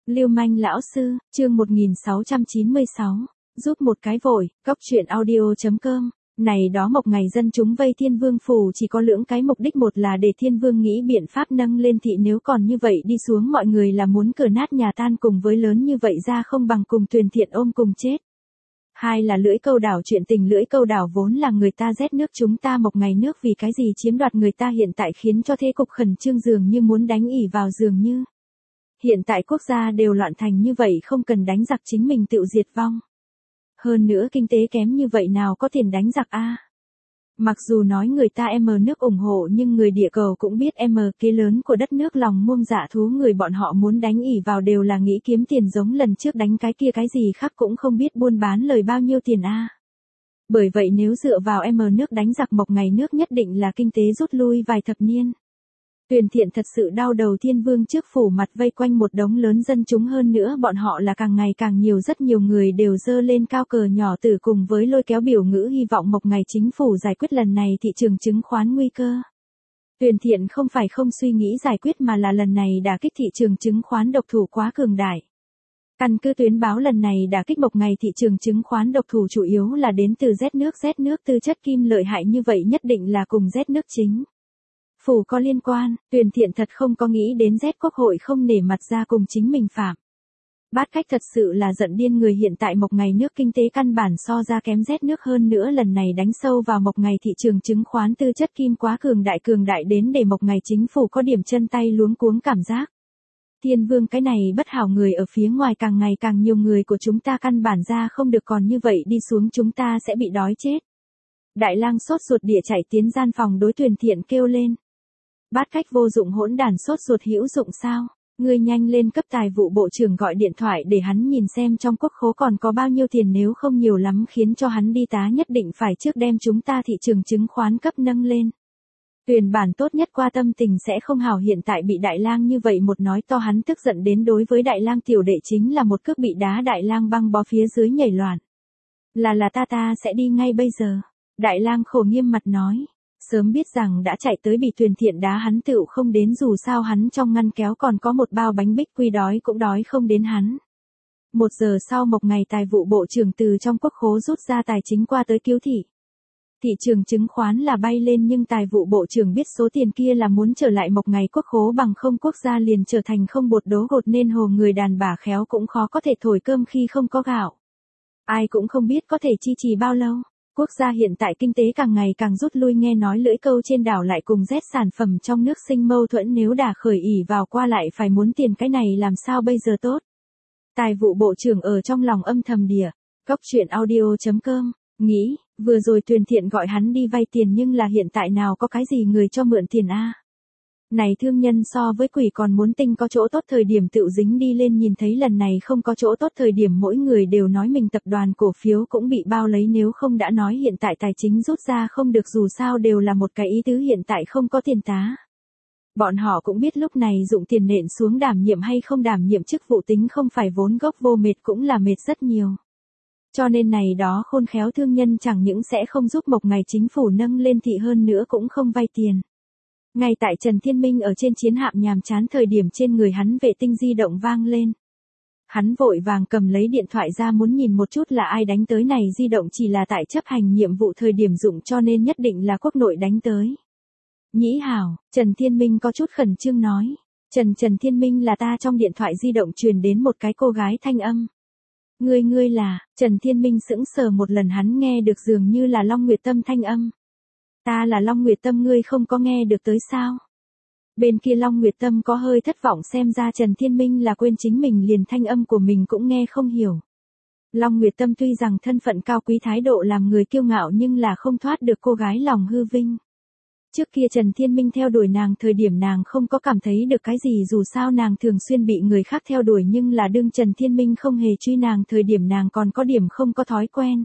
Lưu manh lão sư, chương 1696, giúp một cái vội, cóc truyện audio.com. Này đó mộc ngày dân chúng vây Thiên Vương phủ chỉ có lưỡng cái mục đích, một là để Thiên Vương nghĩ biện pháp nâng lên thị, nếu còn như vậy đi xuống mọi người là muốn cửa nát nhà tan, cùng với lớn như vậy ra không bằng cùng Tuyền Thiện ôm cùng chết. Hai là lưỡi câu đảo chuyện tình, lưỡi câu đảo vốn là người ta rét nước chúng ta mộc ngày nước vì cái gì chiếm đoạt người ta, hiện tại khiến cho thế cục khẩn trương dường như muốn đánh ỉ vào dường như. Hiện tại quốc gia đều loạn thành như vậy, không cần đánh giặc chính mình tự diệt vong. Hơn nữa kinh tế kém như vậy nào có tiền đánh giặc a? Mặc dù nói người ta nước ủng hộ nhưng người địa cầu cũng biết kế lớn của đất nước lòng muông dạ thú, người bọn họ muốn đánh ỉ vào đều là nghĩ kiếm tiền, giống lần trước đánh cái kia cái gì khác cũng không biết buôn bán lời bao nhiêu tiền a. Bởi vậy nếu dựa vào nước đánh giặc mộc ngày nước nhất định là kinh tế rút lui vài thập niên. Tuyền Thiện thật sự đau đầu, Thiên Vương trước phủ mặt vây quanh một đống lớn dân chúng, hơn nữa bọn họ là càng ngày càng nhiều, rất nhiều người đều dơ lên cao cờ nhỏ tử cùng với lôi kéo biểu ngữ hy vọng mộc ngày chính phủ giải quyết lần này thị trường chứng khoán nguy cơ. Tuyền Thiện không phải không suy nghĩ giải quyết mà là lần này đả kích thị trường chứng khoán độc thủ quá cường đại. Căn cứ tuyến báo lần này đả kích mộc ngày thị trường chứng khoán độc thủ chủ yếu là đến từ Z nước tư chất kim lợi hại như vậy nhất định là cùng Z nước chính phủ có liên quan. Tuyền Thiện thật không có nghĩ đến Z quốc hội không nể mặt ra cùng chính mình phạm. Bát Cách thật sự là giận điên người, hiện tại mộc ngày nước kinh tế căn bản so ra kém Z nước, hơn nữa lần này đánh sâu vào mộc ngày thị trường chứng khoán tư chất kim quá cường đại đến để mộc ngày chính phủ có điểm chân tay luống cuống cảm giác. Thiên Vương cái này bất hảo người ở phía ngoài càng ngày càng nhiều, người của chúng ta căn bản ra không được, còn như vậy đi xuống chúng ta sẽ bị đói chết. Đại lang sốt ruột địa chạy tiến gian phòng đối Tuyền Thiện kêu lên. Bát Cách vô dụng hỗn đản, sốt ruột hữu dụng sao? Ngươi nhanh lên cấp tài vụ bộ trưởng gọi điện thoại để hắn nhìn xem trong quốc khố còn có bao nhiêu tiền, nếu không nhiều lắm khiến cho hắn đi tá, nhất định phải trước đem chúng ta thị trường chứng khoán cấp nâng lên. Tuyền bản tốt nhất qua tâm tình sẽ không hảo, hiện tại bị Đại lang như vậy một nói to hắn tức giận đến đối với Đại lang tiểu đệ chính là một cước bị đá, Đại lang băng bó phía dưới nhảy loạn. Là ta sẽ đi ngay bây giờ. Đại lang khổ nghiêm mặt nói. Sớm biết rằng đã chạy tới bị Tuyền Thiện đá hắn tựu không đến, dù sao hắn trong ngăn kéo còn có một bao bánh bích quy, đói cũng đói không đến hắn. 1 giờ sau mộc ngày tài vụ bộ trưởng từ trong quốc khố rút ra tài chính qua tới cứu thị. Thị trường chứng khoán là bay lên nhưng tài vụ bộ trưởng biết số tiền kia là muốn trở lại mộc ngày quốc khố, bằng không quốc gia liền trở thành không bột đố gột, nên hồ người đàn bà khéo cũng khó có thể thổi cơm khi không có gạo. Ai cũng không biết có thể chi trì bao lâu. Quốc gia hiện tại kinh tế càng ngày càng rút lui, nghe nói lưỡi câu trên đảo lại cùng Z sản phẩm trong nước sinh mâu thuẫn, nếu đà khởi ỉ vào qua lại phải muốn tiền, cái này làm sao bây giờ tốt. Tài vụ bộ trưởng ở trong lòng âm thầm đìa. Cóc truyện audio.com, nghĩ, vừa rồi Tuyền Thiện gọi hắn đi vay tiền nhưng là hiện tại nào có cái gì người cho mượn tiền a. Này thương nhân so với quỷ còn muốn tinh, có chỗ tốt thời điểm tự dính đi lên, nhìn thấy lần này không có chỗ tốt thời điểm mỗi người đều nói mình tập đoàn cổ phiếu cũng bị bao lấy, nếu không đã nói hiện tại tài chính rút ra không được, dù sao đều là một cái ý tứ, hiện tại không có tiền tá. Bọn họ cũng biết lúc này dụng tiền nện xuống đảm nhiệm hay không đảm nhiệm chức vụ tính không phải vốn gốc vô mệt cũng là mệt rất nhiều. Cho nên này đó khôn khéo thương nhân chẳng những sẽ không giúp mộc ngày chính phủ nâng lên thị, hơn nữa cũng không vay tiền. Ngay tại Trần Thiên Minh ở trên chiến hạm nhàm chán thời điểm, trên người hắn vệ tinh di động vang lên. Hắn vội vàng cầm lấy điện thoại ra muốn nhìn một chút là ai đánh tới, này di động chỉ là tại chấp hành nhiệm vụ thời điểm dụng cho nên nhất định là quốc nội đánh tới. Nhĩ hảo, Trần Thiên Minh có chút khẩn trương nói. Trần Thiên Minh là ta, trong điện thoại di động truyền đến một cái cô gái thanh âm. Ngươi là, Trần Thiên Minh sững sờ một lần, hắn nghe được dường như là Long Nguyệt Tâm thanh âm. Ta là Long Nguyệt Tâm, ngươi không có nghe được tới sao? Bên kia Long Nguyệt Tâm có hơi thất vọng, xem ra Trần Thiên Minh là quên chính mình liền thanh âm của mình cũng nghe không hiểu. Long Nguyệt Tâm tuy rằng thân phận cao quý, thái độ làm người kiêu ngạo, nhưng là không thoát được cô gái lòng hư vinh. Trước kia Trần Thiên Minh theo đuổi nàng thời điểm nàng không có cảm thấy được cái gì, dù sao nàng thường xuyên bị người khác theo đuổi, nhưng là đương Trần Thiên Minh không hề truy nàng thời điểm nàng còn có điểm không có thói quen.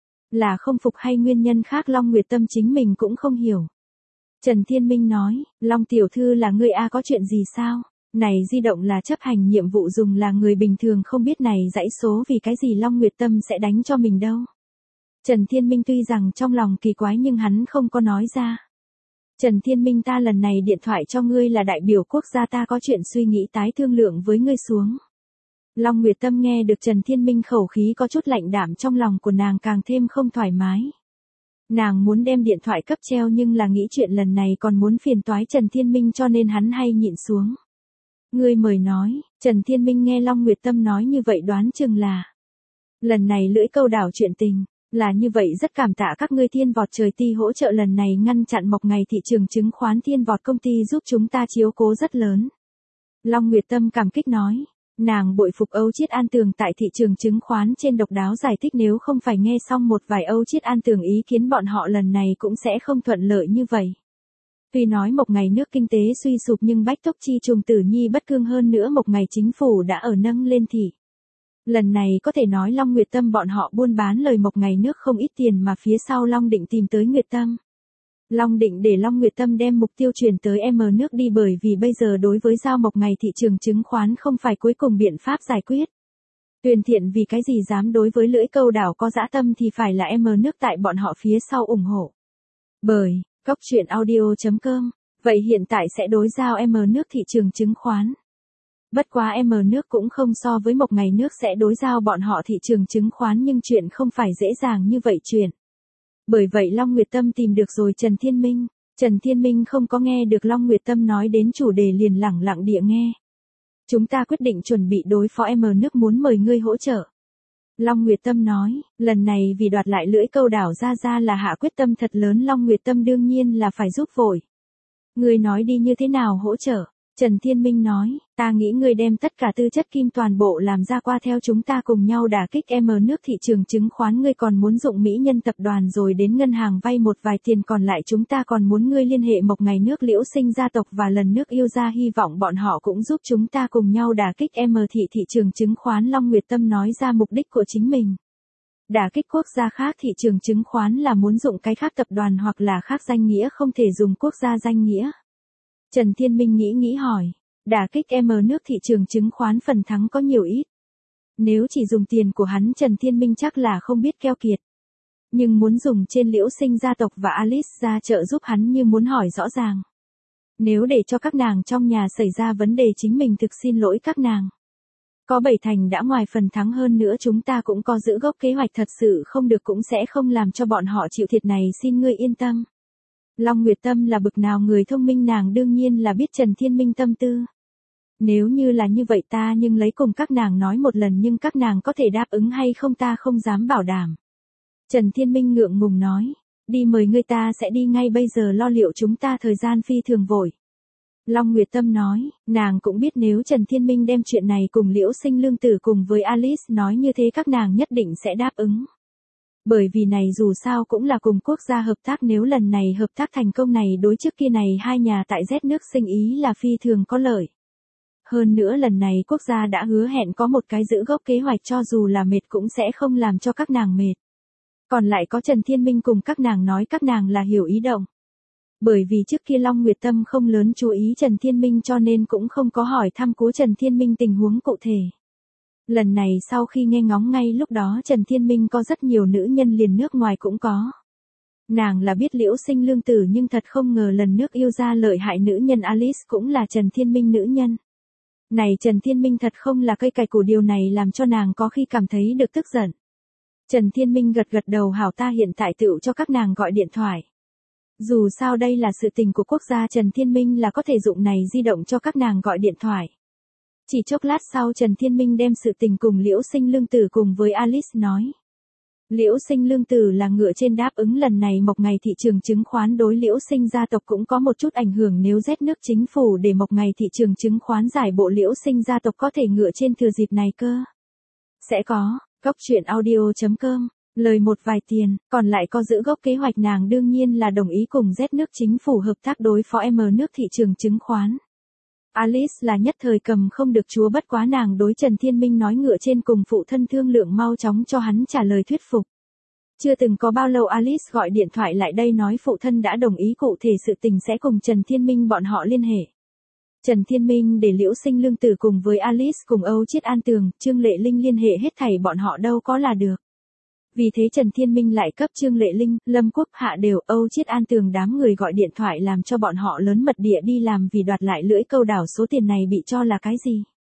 Là không phục hay nguyên nhân khác Long Nguyệt Tâm chính mình cũng không hiểu. Trần Thiên Minh nói, Long tiểu thư là ngươi a, có chuyện gì sao? Này di động là chấp hành nhiệm vụ dùng, là người bình thường không biết này dãy số, vì cái gì Long Nguyệt Tâm sẽ đánh cho mình đâu. Trần Thiên Minh tuy rằng trong lòng kỳ quái nhưng hắn không có nói ra. Trần Thiên Minh, ta lần này điện thoại cho ngươi là đại biểu quốc gia, ta có chuyện suy nghĩ tái thương lượng với ngươi xuống. Long Nguyệt Tâm nghe được Trần Thiên Minh khẩu khí có chút lạnh đạm, trong lòng của nàng càng thêm không thoải mái. Nàng muốn đem điện thoại cấp treo nhưng là nghĩ chuyện lần này còn muốn phiền toái Trần Thiên Minh cho nên hắn hay nhịn xuống. Ngươi mời nói, Trần Thiên Minh nghe Long Nguyệt Tâm nói như vậy đoán chừng là lần này lưỡi câu đảo chuyện tình, là như vậy rất cảm tạ các ngươi Thiên Vọt Trời Ti hỗ trợ lần này ngăn chặn Mộc Ngày thị trường chứng khoán Thiên Vọt công ty giúp chúng ta chiếu cố rất lớn. Long Nguyệt Tâm cảm kích nói, nàng bội phục Âu Chiết An Tường tại thị trường chứng khoán trên độc đáo giải thích, nếu không phải nghe xong một vài Âu Chiết An Tường ý kiến bọn họ lần này cũng sẽ không thuận lợi như vậy. Tuy nói Mộc Ngày nước kinh tế suy sụp nhưng bách tốc chi trùng tử nhi bất cương, hơn nữa Mộc Ngày chính phủ đã ở nâng lên thị. Lần này có thể nói Long Nguyệt Tâm bọn họ buôn bán lời Mộc Ngày nước không ít tiền, mà phía sau Long Định tìm tới Nguyệt Tâm. Long Định để Long Nguyệt Tâm đem mục tiêu chuyển tới M nước đi, bởi vì bây giờ đối với giao Mộc Ngày thị trường chứng khoán không phải cuối cùng biện pháp giải quyết. Tuyền Thiện vì cái gì dám đối với lưỡi câu đảo có dã tâm thì phải là M nước tại bọn họ phía sau ủng hộ. Bởi Cóc Truyện Audio.com, vậy hiện tại sẽ đối giao M nước thị trường chứng khoán. Bất quá M nước cũng không so với Mộc Ngày nước sẽ đối giao bọn họ thị trường chứng khoán, nhưng chuyện không phải dễ dàng như vậy chuyện. Bởi vậy Long Nguyệt Tâm tìm được rồi Trần Thiên Minh. Trần Thiên Minh không có nghe được Long Nguyệt Tâm nói đến chủ đề liền lẳng lặng địa nghe. Chúng ta quyết định chuẩn bị đối phó M nước, muốn mời ngươi hỗ trợ. Long Nguyệt Tâm nói, lần này vì đoạt lại lưỡi câu đảo ra là hạ quyết tâm thật lớn. Long Nguyệt Tâm đương nhiên là phải giúp vội. Ngươi nói đi như thế nào hỗ trợ? Trần Thiên Minh nói, ta nghĩ ngươi đem tất cả tư chất kim toàn bộ làm ra qua theo chúng ta cùng nhau đả kích M nước thị trường chứng khoán. Ngươi còn muốn dụng Mỹ Nhân tập đoàn rồi đến ngân hàng vay một vài tiền, còn lại chúng ta còn muốn ngươi liên hệ Mộc Ngày nước Liễu Sinh gia tộc và lần nước yêu gia, hy vọng bọn họ cũng giúp chúng ta cùng nhau đả kích M thị trường chứng khoán. Long Nguyệt Tâm nói ra mục đích của chính mình. Đả kích quốc gia khác thị trường chứng khoán là muốn dụng cái khác tập đoàn hoặc là khác danh nghĩa, không thể dùng quốc gia danh nghĩa. Trần Thiên Minh nghĩ hỏi, đả kích M nước thị trường chứng khoán phần thắng có nhiều ít. Nếu chỉ dùng tiền của hắn Trần Thiên Minh chắc là không biết keo kiệt. Nhưng muốn dùng trên Liễu Sinh gia tộc và Alice ra trợ giúp hắn như muốn hỏi rõ ràng. Nếu để cho các nàng trong nhà xảy ra vấn đề chính mình thực xin lỗi các nàng. Có 7 thành đã ngoài phần thắng, hơn nữa chúng ta cũng có giữ gốc kế hoạch, thật sự không được cũng sẽ không làm cho bọn họ chịu thiệt này, xin ngươi yên tâm. Long Nguyệt Tâm là bực nào người thông minh, nàng đương nhiên là biết Trần Thiên Minh tâm tư. Nếu như là như vậy ta nhưng lấy cùng các nàng nói một lần, nhưng các nàng có thể đáp ứng hay không ta không dám bảo đảm. Trần Thiên Minh ngượng ngùng nói, đi mời ngươi, ta sẽ đi ngay bây giờ, lo liệu chúng ta thời gian phi thường vội. Long Nguyệt Tâm nói, nàng cũng biết nếu Trần Thiên Minh đem chuyện này cùng Liễu Sinh Lương Tử cùng với Alice nói như thế các nàng nhất định sẽ đáp ứng. Bởi vì này dù sao cũng là cùng quốc gia hợp tác, nếu lần này hợp tác thành công này đối trước kia này hai nhà tại Z nước Sinh ý là phi thường có lợi. Hơn nữa lần này quốc gia đã hứa hẹn có một cái giữ gốc kế hoạch, cho dù là mệt cũng sẽ không làm cho các nàng mệt. Còn lại có Trần Thiên Minh cùng các nàng nói, các nàng là hiểu ý động. Bởi vì trước kia Long Nguyệt Tâm không lớn chú ý Trần Thiên Minh cho nên cũng không có hỏi thăm cố Trần Thiên Minh tình huống cụ thể. Lần này sau khi nghe ngóng ngay lúc đó Trần Thiên Minh có rất nhiều nữ nhân liền nước ngoài cũng có. Nàng là biết Liễu Sinh Lương Tử, nhưng thật không ngờ lần nước yêu gia lợi hại nữ nhân Alice cũng là Trần Thiên Minh nữ nhân. Này Trần Thiên Minh thật không là cây cày củ, điều này làm cho nàng có khi cảm thấy được tức giận. Trần Thiên Minh gật gật đầu, hảo, ta hiện tại tự cho các nàng gọi điện thoại. Dù sao đây là sự tình của quốc gia, Trần Thiên Minh là có thể dụng này di động cho các nàng gọi điện thoại. Chỉ chốc lát sau Trần Thiên Minh đem sự tình cùng Liễu Sinh Lương Tử cùng với Alice nói. Liễu Sinh Lương Tử là ngựa trên đáp ứng lần này Mộc Ngày thị trường chứng khoán đối Liễu Sinh gia tộc cũng có một chút ảnh hưởng, nếu Z nước chính phủ để Mộc Ngày thị trường chứng khoán giải bộ Liễu Sinh gia tộc có thể ngựa trên thừa dịp này cơ. Sẽ có, Cóc Truyện Audio.com, lời một vài tiền, còn lại có giữ gốc kế hoạch, nàng đương nhiên là đồng ý cùng Z nước chính phủ hợp tác đối phó M nước thị trường chứng khoán. Alice là nhất thời cầm không được chúa, bất quá nàng đối Trần Thiên Minh nói ngựa trên cùng phụ thân thương lượng, mau chóng cho hắn trả lời thuyết phục. Chưa từng có bao lâu Alice gọi điện thoại lại đây nói phụ thân đã đồng ý, cụ thể sự tình sẽ cùng Trần Thiên Minh bọn họ liên hệ. Trần Thiên Minh để Liễu Sinh Lương Tử cùng với Alice cùng Âu Chiết An Tường, Trương Lệ Linh liên hệ hết thảy bọn họ đâu có là được. Vì thế Trần Thiên Minh lại cấp Trương Lệ Linh, Lâm Quốc Hạ đều, Âu Chiết An Tường đám người gọi điện thoại làm cho bọn họ lớn mật địa đi làm, vì đoạt lại lưỡi câu đảo số tiền này bị cho là cái gì.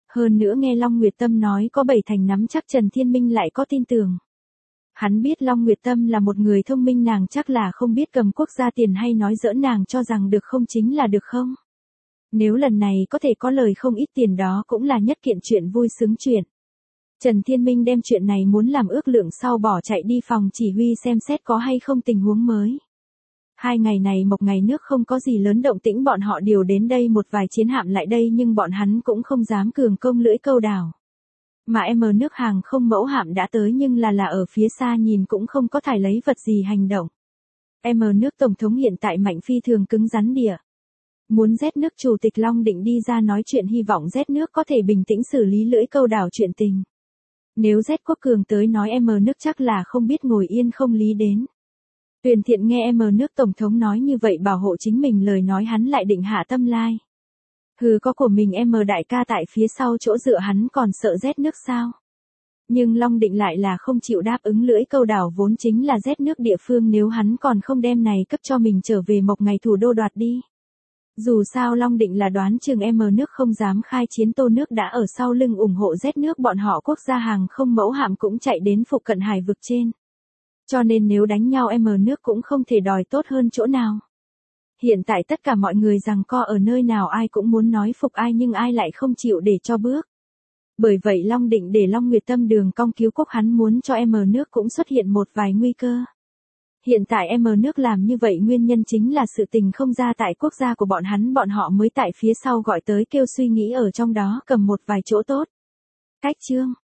Hơn nữa nghe Long Nguyệt Tâm nói có 7 thành nắm chắc Trần Thiên Minh lại có tin tưởng. Hắn biết Long Nguyệt Tâm là một người thông minh, nàng chắc là không biết cầm quốc gia tiền hay nói giỡn, nàng cho rằng được không chính là được không. Nếu lần này có thể có lời không ít tiền đó cũng là nhất kiện chuyện vui sướng chuyện. Trần Thiên Minh đem chuyện này muốn làm ước lượng sau bỏ chạy đi phòng chỉ huy xem xét có hay không tình huống mới. 2 ngày này Mộc Ngày nước không có gì lớn động tĩnh, bọn họ điều đến đây một vài chiến hạm lại đây nhưng bọn hắn cũng không dám cường công lưỡi câu đảo. Mà nước hàng không mẫu hạm đã tới nhưng là ở phía xa nhìn cũng không có thải lấy vật gì hành động. Nước Tổng thống hiện tại mạnh phi thường cứng rắn địa. Muốn Z nước Chủ tịch Long Định đi ra nói chuyện, hy vọng Z nước có thể bình tĩnh xử lý lưỡi câu đảo chuyện tình. Nếu Z quốc cường tới nói nước chắc là không biết ngồi yên không lý đến. Tuyền Thiện nghe nước Tổng thống nói như vậy bảo hộ chính mình lời nói, hắn lại định hạ tâm lai. Hừ, có của mình đại ca tại phía sau chỗ dựa hắn còn sợ Z nước sao? Nhưng Long Định lại là không chịu đáp ứng, lưỡi câu đảo vốn chính là Z nước địa phương, nếu hắn còn không đem này cấp cho mình trở về Mộc Ngày thủ đô đoạt đi. Dù sao Long Định là đoán chừng nước không dám khai chiến, Tô nước đã ở sau lưng ủng hộ Z nước, bọn họ quốc gia hàng không mẫu hạm cũng chạy đến phụ cận hải vực trên. Cho nên nếu đánh nhau nước cũng không thể đòi tốt hơn chỗ nào. Hiện tại tất cả mọi người giằng co ở nơi nào, ai cũng muốn nói phục ai nhưng ai lại không chịu để cho bước. Bởi vậy Long Định để Long Nguyệt Tâm đường cong cứu quốc, hắn muốn cho nước cũng xuất hiện một vài nguy cơ. Hiện tại nước làm như vậy nguyên nhân chính là sự tình không ra tại quốc gia của bọn họ mới tại phía sau gọi tới kêu suy nghĩ ở trong đó cầm một vài chỗ tốt. Cách chương